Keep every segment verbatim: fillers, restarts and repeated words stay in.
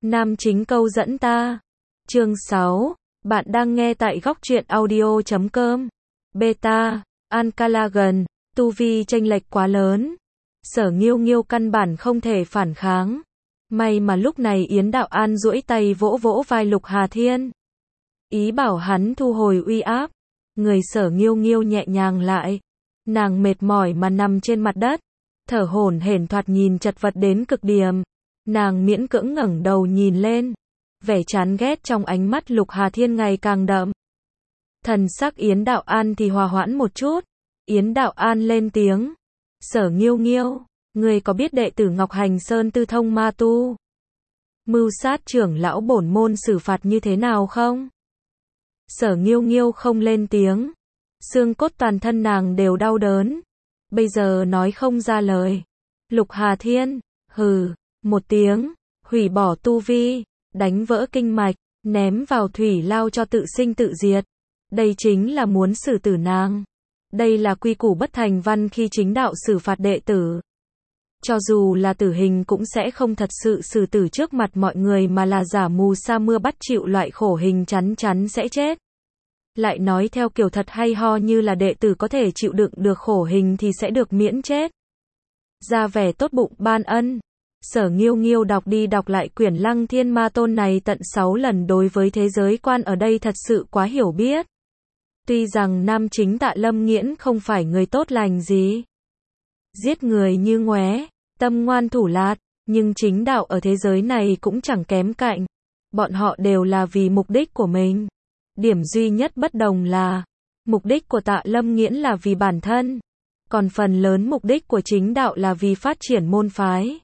Nam chính câu dẫn ta. Chương sáu. Bạn đang nghe tại góc truyện audio chấm com. Beta, Ankala gần, tu vi chênh lệch quá lớn. Sở Nghiêu Nghiêu căn bản không thể phản kháng. May mà lúc này Yến Đạo An duỗi tay vỗ vỗ vai Lục Hà Thiên. Ý bảo hắn thu hồi uy áp. Người Sở Nghiêu Nghiêu nhẹ nhàng lại. Nàng mệt mỏi mà nằm trên mặt đất. Thở hổn hển thoạt nhìn chật vật đến cực điểm. Nàng miễn cưỡng ngẩng đầu nhìn lên. Vẻ chán ghét trong ánh mắt Lục Hà Thiên ngày càng đậm. Thần sắc Yến Đạo An thì hòa hoãn một chút. Yến Đạo An lên tiếng. Sở Nghiêu Nghiêu, ngươi có biết đệ tử Ngọc Hành Sơn tư thông ma tu? Mưu sát trưởng lão bổn môn xử phạt như thế nào không? Sở Nghiêu Nghiêu không lên tiếng. Xương cốt toàn thân nàng đều đau đớn. Bây giờ nói không ra lời. Lục Hà Thiên, hừ, một tiếng, hủy bỏ tu vi, đánh vỡ kinh mạch, ném vào thủy lao cho tự sinh tự diệt. Đây chính là muốn xử tử nàng. Đây là quy củ bất thành văn khi chính đạo xử phạt đệ tử. Cho dù là tử hình cũng sẽ không thật sự xử tử trước mặt mọi người mà là giả mù sa mưa bắt chịu loại khổ hình chắn chắn sẽ chết. Lại nói theo kiểu thật hay ho như là đệ tử có thể chịu đựng được khổ hình thì sẽ được miễn chết. Ra vẻ tốt bụng ban ân. Sở Nghiêu Nghiêu đọc đi đọc lại quyển Lăng Thiên Ma Tôn này tận sáu lần, đối với thế giới quan ở đây thật sự quá hiểu biết. Tuy rằng nam chính Tạ Lâm Nghiễn không phải người tốt lành gì. Giết người như ngoé, tâm ngoan thủ lạt, nhưng chính đạo ở thế giới này cũng chẳng kém cạnh. Bọn họ đều là vì mục đích của mình. Điểm duy nhất bất đồng là, mục đích của Tạ Lâm Nghiễn là vì bản thân. Còn phần lớn mục đích của chính đạo là vì phát triển môn phái.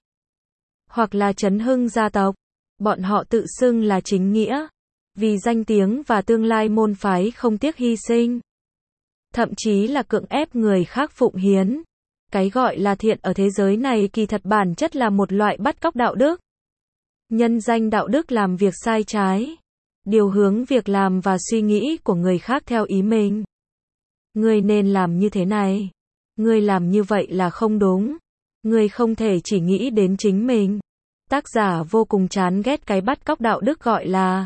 Hoặc là chấn hưng gia tộc. Bọn họ tự xưng là chính nghĩa. Vì danh tiếng và tương lai môn phái không tiếc hy sinh. Thậm chí là cưỡng ép người khác phụng hiến. Cái gọi là thiện ở thế giới này kỳ thật bản chất là một loại bắt cóc đạo đức. Nhân danh đạo đức làm việc sai trái. Điều hướng việc làm và suy nghĩ của người khác theo ý mình. Ngươi nên làm như thế này. Ngươi làm như vậy là không đúng. Ngươi không thể chỉ nghĩ đến chính mình. Tác giả vô cùng chán ghét cái bắt cóc đạo đức gọi là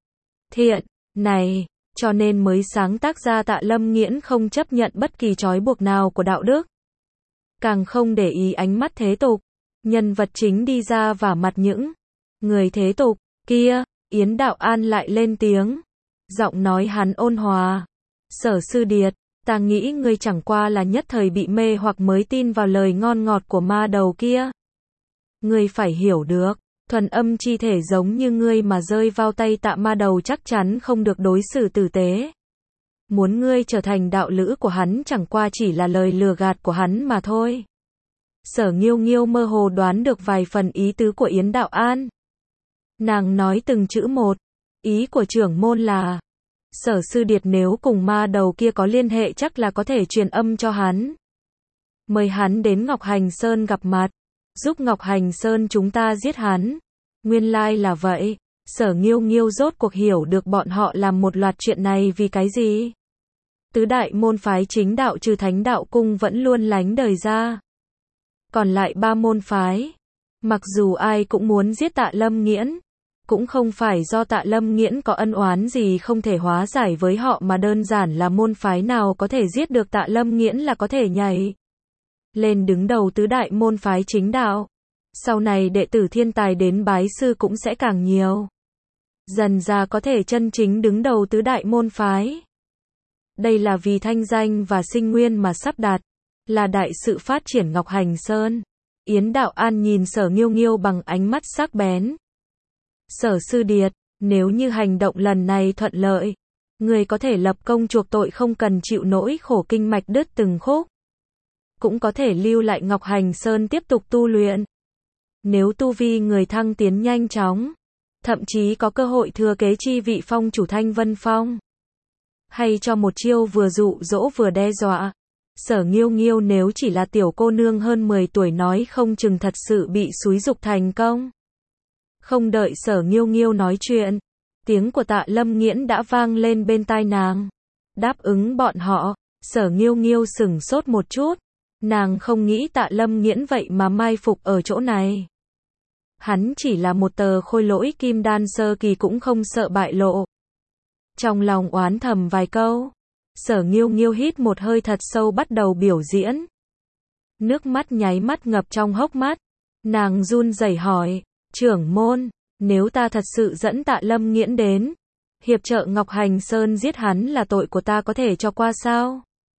thiện này, cho nên mới sáng tác ra Tạ Lâm Nghiễn không chấp nhận bất kỳ trói buộc nào của đạo đức. Càng không để ý ánh mắt thế tục. Nhân vật chính đi ra vả mặt những người thế tục kia. Yến Đạo An lại lên tiếng. Giọng nói hắn ôn hòa. Sở Sư Điệt, ta nghĩ ngươi chẳng qua là nhất thời bị mê hoặc mới tin vào lời ngon ngọt của ma đầu kia. Ngươi phải hiểu được, thuần âm chi thể giống như ngươi mà rơi vào tay Tạ ma đầu chắc chắn không được đối xử tử tế. Muốn ngươi trở thành đạo lữ của hắn chẳng qua chỉ là lời lừa gạt của hắn mà thôi. Sở Nghiêu Nghiêu mơ hồ đoán được vài phần ý tứ của Yến Đạo An. Nàng nói từng chữ một. Ý của trưởng môn là, Sở Sư Điệt nếu cùng ma đầu kia có liên hệ chắc là có thể truyền âm cho hắn. Mời hắn đến Ngọc Hành Sơn gặp mặt. Giúp Ngọc Hành Sơn chúng ta giết hắn. Nguyên lai là vậy. Sở Nghiêu Nghiêu rốt cuộc hiểu được bọn họ làm một loạt chuyện này vì cái gì. Tứ đại môn phái chính đạo trừ Thánh Đạo Cung vẫn luôn lánh đời ra. Còn lại ba môn phái. Mặc dù ai cũng muốn giết Tạ Lâm Nghiễn. Cũng không phải do Tạ Lâm Nghiễn có ân oán gì không thể hóa giải với họ mà đơn giản là môn phái nào có thể giết được Tạ Lâm Nghiễn là có thể nhảy lên đứng đầu tứ đại môn phái chính đạo. Sau này đệ tử thiên tài đến bái sư cũng sẽ càng nhiều. Dần ra có thể chân chính đứng đầu tứ đại môn phái. Đây là vì thanh danh và sinh nguyên mà sắp đạt. Là đại sự phát triển Ngọc Hành Sơn. Yến Đạo An nhìn Sở Nghiêu Nghiêu bằng ánh mắt sắc bén. Sở Sư Điệt, nếu như hành động lần này thuận lợi, người có thể lập công chuộc tội không cần chịu nỗi khổ kinh mạch đứt từng khúc. Cũng có thể lưu lại Ngọc Hành Sơn tiếp tục tu luyện. Nếu tu vi người thăng tiến nhanh chóng, thậm chí có cơ hội thừa kế chi vị phong chủ Thanh Vân Phong. Hay cho một chiêu vừa dụ dỗ vừa đe dọa. Sở Nghiêu Nghiêu nếu chỉ là tiểu cô nương hơn mười tuổi nói không chừng thật sự bị xúi giục thành công. Không đợi Sở Nghiêu Nghiêu nói chuyện, tiếng của Tạ Lâm Nghiễn đã vang lên bên tai nàng. Đáp ứng bọn họ. Sở Nghiêu Nghiêu sửng sốt một chút. Nàng không nghĩ Tạ Lâm Nghiễn vậy mà mai phục ở chỗ này. Hắn chỉ là một tờ khôi lỗi kim đan sơ kỳ cũng không sợ bại lộ. Trong lòng oán thầm vài câu, Sở Nghiêu Nghiêu hít một hơi thật sâu bắt đầu biểu diễn. Nước mắt nháy mắt ngập trong hốc mắt, nàng run rẩy hỏi, trưởng môn, nếu ta thật sự dẫn Tạ Lâm Nghiễn đến, hiệp trợ Ngọc Hành Sơn giết hắn là tội của ta có thể cho qua sao?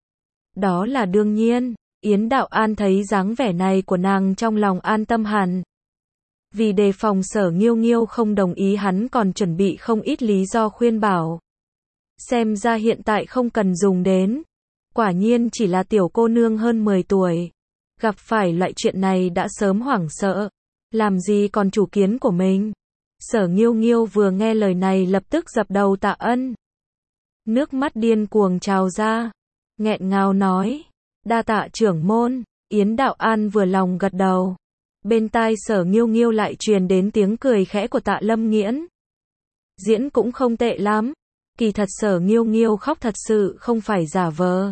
Đó là đương nhiên, Yến Đạo An thấy dáng vẻ này của nàng trong lòng an tâm hẳn. Vì đề phòng Sở Nghiêu Nghiêu không đồng ý hắn còn chuẩn bị không ít lý do khuyên bảo. Xem ra hiện tại không cần dùng đến. Quả nhiên chỉ là tiểu cô nương hơn mười tuổi. Gặp phải loại chuyện này đã sớm hoảng sợ. Làm gì còn chủ kiến của mình. Sở Nghiêu Nghiêu vừa nghe lời này lập tức dập đầu tạ ân. Nước mắt điên cuồng trào ra. Nghẹn ngào nói. Đa tạ trưởng môn. Yến Đạo An vừa lòng gật đầu. Bên tai Sở Nghiêu Nghiêu lại truyền đến tiếng cười khẽ của Tạ Lâm Nghiễn. Diễn cũng không tệ lắm. Kỳ thật Sở Nghiêu Nghiêu khóc thật sự không phải giả vờ.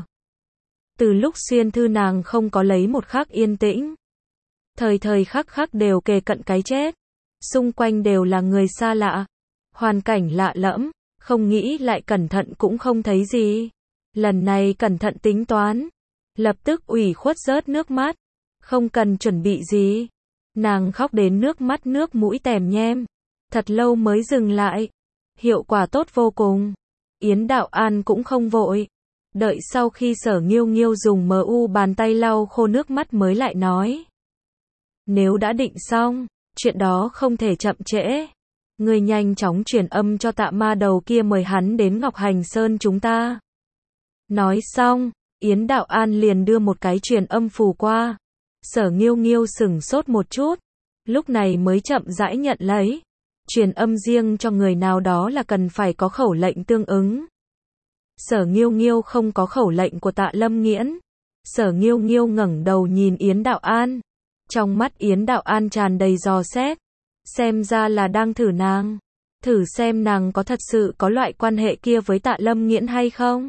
Từ lúc xuyên thư nàng không có lấy một khắc yên tĩnh. Thời thời khắc khắc đều kề cận cái chết. Xung quanh đều là người xa lạ. Hoàn cảnh lạ lẫm. Không nghĩ lại cẩn thận cũng không thấy gì. Lần này cẩn thận tính toán. Lập tức ủy khuất rớt nước mắt. Không cần chuẩn bị gì. Nàng khóc đến nước mắt nước mũi tèm nhem. Thật lâu mới dừng lại. Hiệu quả tốt vô cùng. Yến Đạo An cũng không vội. Đợi sau khi Sở Nghiêu Nghiêu dùng mờ u bàn tay lau khô nước mắt mới lại nói. Nếu đã định xong, chuyện đó không thể chậm trễ. Ngươi nhanh chóng truyền âm cho Tạ Ma Đầu kia mời hắn đến Ngọc Hành Sơn chúng ta. Nói xong, Yến Đạo An liền đưa một cái truyền âm phù qua. Sở Nghiêu Nghiêu sửng sốt một chút. Lúc này mới chậm rãi nhận lấy. Truyền âm riêng cho người nào đó là cần phải có khẩu lệnh tương ứng. Sở Nghiêu Nghiêu không có khẩu lệnh của Tạ Lâm Nghiễn. Sở Nghiêu Nghiêu ngẩng đầu nhìn Yến Đạo An. Trong mắt Yến Đạo An tràn đầy dò xét. Xem ra là đang thử nàng. Thử xem nàng có thật sự có loại quan hệ kia với Tạ Lâm Nghiễn hay không.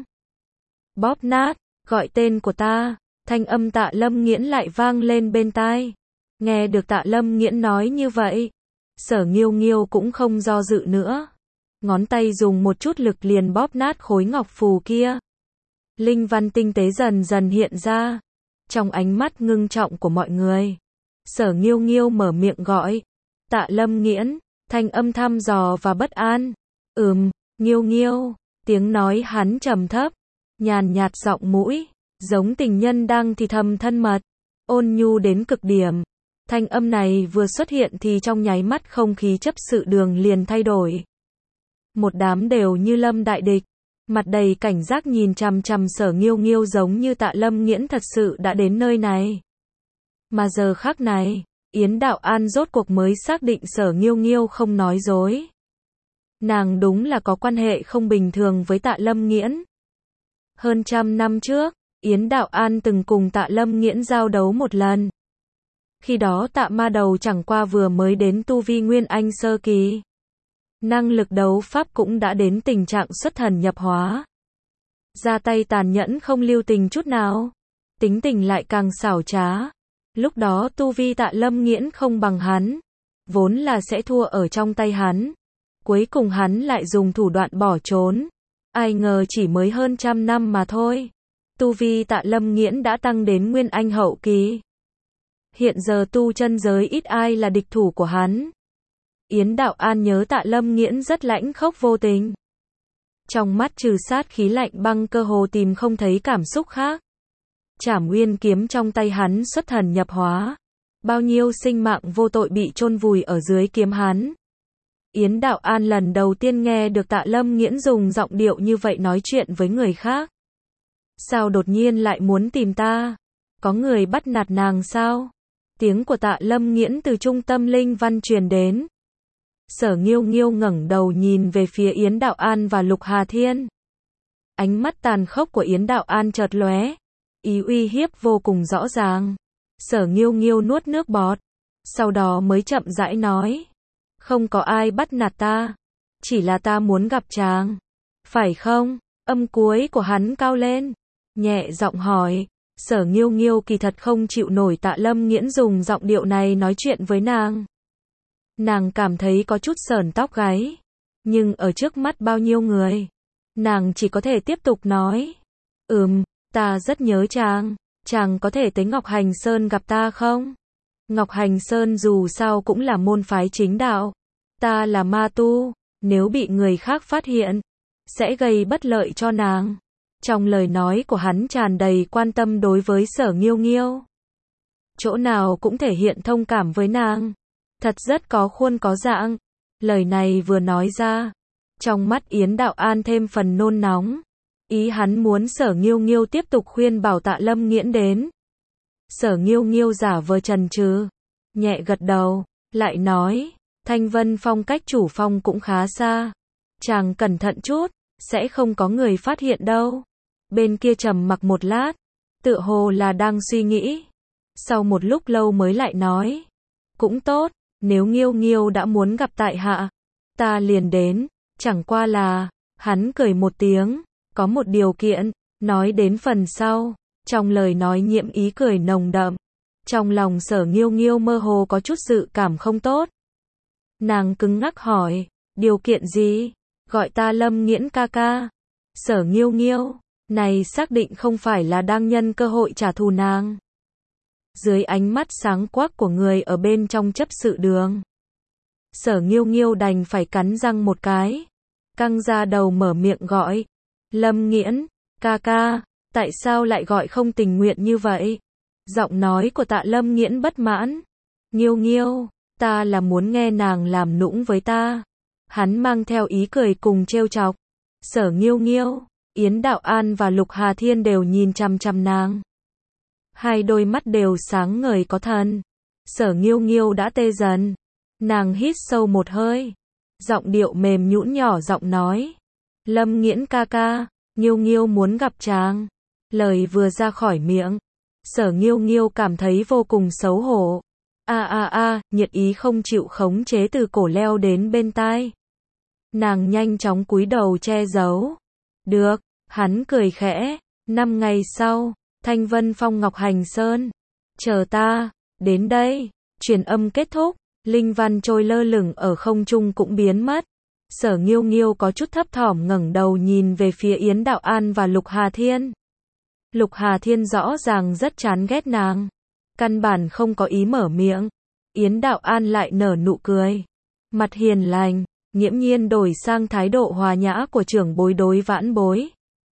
Bóp nát, gọi tên của ta. Thanh âm Tạ Lâm Nghiễn lại vang lên bên tai. Nghe được Tạ Lâm Nghiễn nói như vậy. Sở Nghiêu Nghiêu cũng không do dự nữa. Ngón tay dùng một chút lực liền bóp nát khối ngọc phù kia. Linh văn tinh tế dần dần hiện ra. Trong ánh mắt ngưng trọng của mọi người. Sở Nghiêu Nghiêu mở miệng gọi. Tạ Lâm Nghiễn, thanh âm thăm dò và bất an. Ừm, Nghiêu Nghiêu, tiếng nói hắn trầm thấp. Nhàn nhạt giọng mũi. Giống tình nhân đang thì thầm thân mật. Ôn nhu đến cực điểm. Thanh âm này vừa xuất hiện thì trong nháy mắt không khí chấp sự đường liền thay đổi. Một đám đều như lâm đại địch. Mặt đầy cảnh giác nhìn chằm chằm Sở Nghiêu Nghiêu giống như Tạ Lâm Nghiễn thật sự đã đến nơi này. Mà giờ khắc này, Yến Đạo An rốt cuộc mới xác định Sở Nghiêu Nghiêu không nói dối. Nàng đúng là có quan hệ không bình thường với Tạ Lâm Nghiễn. Hơn trăm năm trước, Yến Đạo An từng cùng Tạ Lâm Nghiễn giao đấu một lần. Khi đó Tạ Ma Đầu chẳng qua vừa mới đến tu vi Nguyên Anh sơ kỳ. Năng lực đấu pháp cũng đã đến tình trạng xuất thần nhập hóa. Ra tay tàn nhẫn không lưu tình chút nào. Tính tình lại càng xảo trá. Lúc đó tu vi Tạ Lâm Nghiễn không bằng hắn. Vốn là sẽ thua ở trong tay hắn. Cuối cùng hắn lại dùng thủ đoạn bỏ trốn. Ai ngờ chỉ mới hơn trăm năm mà thôi. Tu vi Tạ Lâm Nghiễn đã tăng đến Nguyên Anh hậu kỳ. Hiện giờ tu chân giới ít ai là địch thủ của hắn. Yến Đạo An nhớ Tạ Lâm Nghiễn rất lãnh khốc vô tình. Trong mắt trừ sát khí lạnh băng cơ hồ tìm không thấy cảm xúc khác. Trảm Nguyên kiếm trong tay hắn xuất thần nhập hóa. Bao nhiêu sinh mạng vô tội bị chôn vùi ở dưới kiếm hắn. Yến Đạo An lần đầu tiên nghe được Tạ Lâm Nghiễn dùng giọng điệu như vậy nói chuyện với người khác. Sao đột nhiên lại muốn tìm ta? Có người bắt nạt nàng sao? Tiếng của Tạ Lâm Nghiễn từ trung tâm linh văn truyền đến. Sở Nghiêu Nghiêu ngẩng đầu nhìn về phía Yến Đạo An và Lục Hà Thiên. Ánh mắt tàn khốc của Yến Đạo An chợt lóe, ý uy hiếp vô cùng rõ ràng. Sở Nghiêu Nghiêu nuốt nước bọt, sau đó mới chậm rãi nói, không có ai bắt nạt ta, chỉ là ta muốn gặp chàng. Phải không? Âm cuối của hắn cao lên, nhẹ giọng hỏi. Sở Nghiêu Nghiêu kỳ thật không chịu nổi Tạ Lâm Nghiễn dùng giọng điệu này nói chuyện với nàng. Nàng cảm thấy có chút sởn tóc gáy. Nhưng ở trước mắt bao nhiêu người, nàng chỉ có thể tiếp tục nói. Ừm, ta rất nhớ chàng. Chàng có thể tới Ngọc Hành Sơn gặp ta không? Ngọc Hành Sơn dù sao cũng là môn phái chính đạo. Ta là ma tu, nếu bị người khác phát hiện, sẽ gây bất lợi cho nàng. Trong lời nói của hắn tràn đầy quan tâm đối với Sở Nghiêu Nghiêu. Chỗ nào cũng thể hiện thông cảm với nàng. Thật rất có khuôn có dạng. Lời này vừa nói ra, trong mắt Yến Đạo An thêm phần nôn nóng. Ý hắn muốn Sở Nghiêu Nghiêu tiếp tục khuyên bảo Tạ Lâm Nghiễn đến. Sở Nghiêu Nghiêu giả vờ chần chừ, nhẹ gật đầu, lại nói, Thanh Vân Phong cách chủ phong cũng khá xa. Chàng cẩn thận chút, sẽ không có người phát hiện đâu. Bên kia trầm mặc một lát, tựa hồ là đang suy nghĩ. Sau một lúc lâu mới lại nói, cũng tốt, nếu Nghiêu Nghiêu đã muốn gặp tại hạ, ta liền đến, chẳng qua là, hắn cười một tiếng, có một điều kiện, nói đến phần sau, trong lời nói nhiễm ý cười nồng đậm. Trong lòng Sở Nghiêu Nghiêu mơ hồ có chút dự cảm không tốt. Nàng cứng ngắc hỏi, điều kiện gì? Gọi ta Lâm Nghiễn ca ca. Sở Nghiêu Nghiêu, này xác định không phải là đang nhân cơ hội trả thù nàng. Dưới ánh mắt sáng quắc của người ở bên trong chấp sự đường, Sở Nghiêu Nghiêu đành phải cắn răng một cái, căng ra đầu mở miệng gọi, Lâm Nghiễn, ca ca, tại sao lại gọi không tình nguyện như vậy? Giọng nói của Tạ Lâm Nghiễn bất mãn, Nghiêu Nghiêu, ta là muốn nghe nàng làm nũng với ta. Hắn mang theo ý cười cùng trêu chọc. Sở Nghiêu Nghiêu, Yến Đạo An và Lục Hà Thiên đều nhìn chằm chằm nàng. Hai đôi mắt đều sáng ngời có thần. Sở Nghiêu Nghiêu đã tê dần. Nàng hít sâu một hơi, giọng điệu mềm nhũn nhỏ giọng nói, Lâm Nghiễn ca ca, Nghiêu Nghiêu muốn gặp chàng. Lời vừa ra khỏi miệng, Sở Nghiêu Nghiêu cảm thấy vô cùng xấu hổ. A a a, nhiệt ý không chịu khống chế từ cổ leo đến bên tai. Nàng nhanh chóng cúi đầu che giấu. Được, hắn cười khẽ. Năm ngày sau, Thanh Vân Phong Ngọc Hành Sơn. Chờ ta, đến đây. Truyền âm kết thúc, linh văn trôi lơ lửng ở không trung cũng biến mất. Sở Nghiêu Nghiêu có chút thấp thỏm ngẩng đầu nhìn về phía Yến Đạo An và Lục Hà Thiên. Lục Hà Thiên rõ ràng rất chán ghét nàng, căn bản không có ý mở miệng. Yến Đạo An lại nở nụ cười, mặt hiền lành, nghiễm nhiên đổi sang thái độ hòa nhã của trưởng bối đối vãn bối.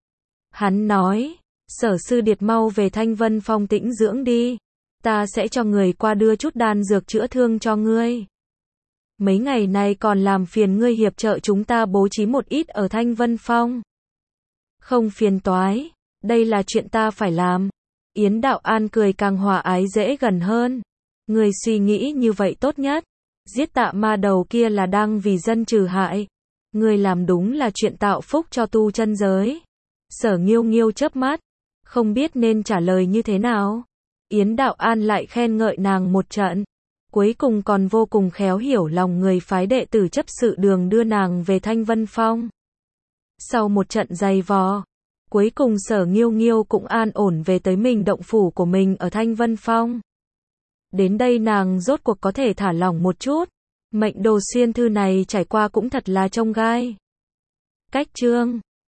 Hắn nói, Sở sư điệt mau về Thanh Vân Phong tĩnh dưỡng đi, ta sẽ cho người qua đưa chút đan dược chữa thương cho ngươi. Mấy ngày nay còn làm phiền ngươi hiệp trợ chúng ta bố trí một ít ở Thanh Vân Phong. Không phiền toái, đây là chuyện ta phải làm. Yến Đạo An cười càng hòa ái dễ gần hơn. Người suy nghĩ như vậy tốt nhất. Giết Tạ ma đầu kia là đang vì dân trừ hại. Người làm đúng là chuyện tạo phúc cho tu chân giới. Sở Nghiêu Nghiêu chớp mắt, không biết nên trả lời như thế nào. Yến Đạo An lại khen ngợi nàng một trận. Cuối cùng còn vô cùng khéo hiểu lòng người phái đệ tử chấp sự đường đưa nàng về Thanh Vân Phong. Sau một trận dày vò, cuối cùng Sở Nghiêu Nghiêu cũng an ổn về tới mình động phủ của mình ở Thanh Vân Phong. Đến đây nàng rốt cuộc có thể thả lỏng một chút. Mệnh đồ xuyên thư này trải qua cũng thật là chông gai. Cách chương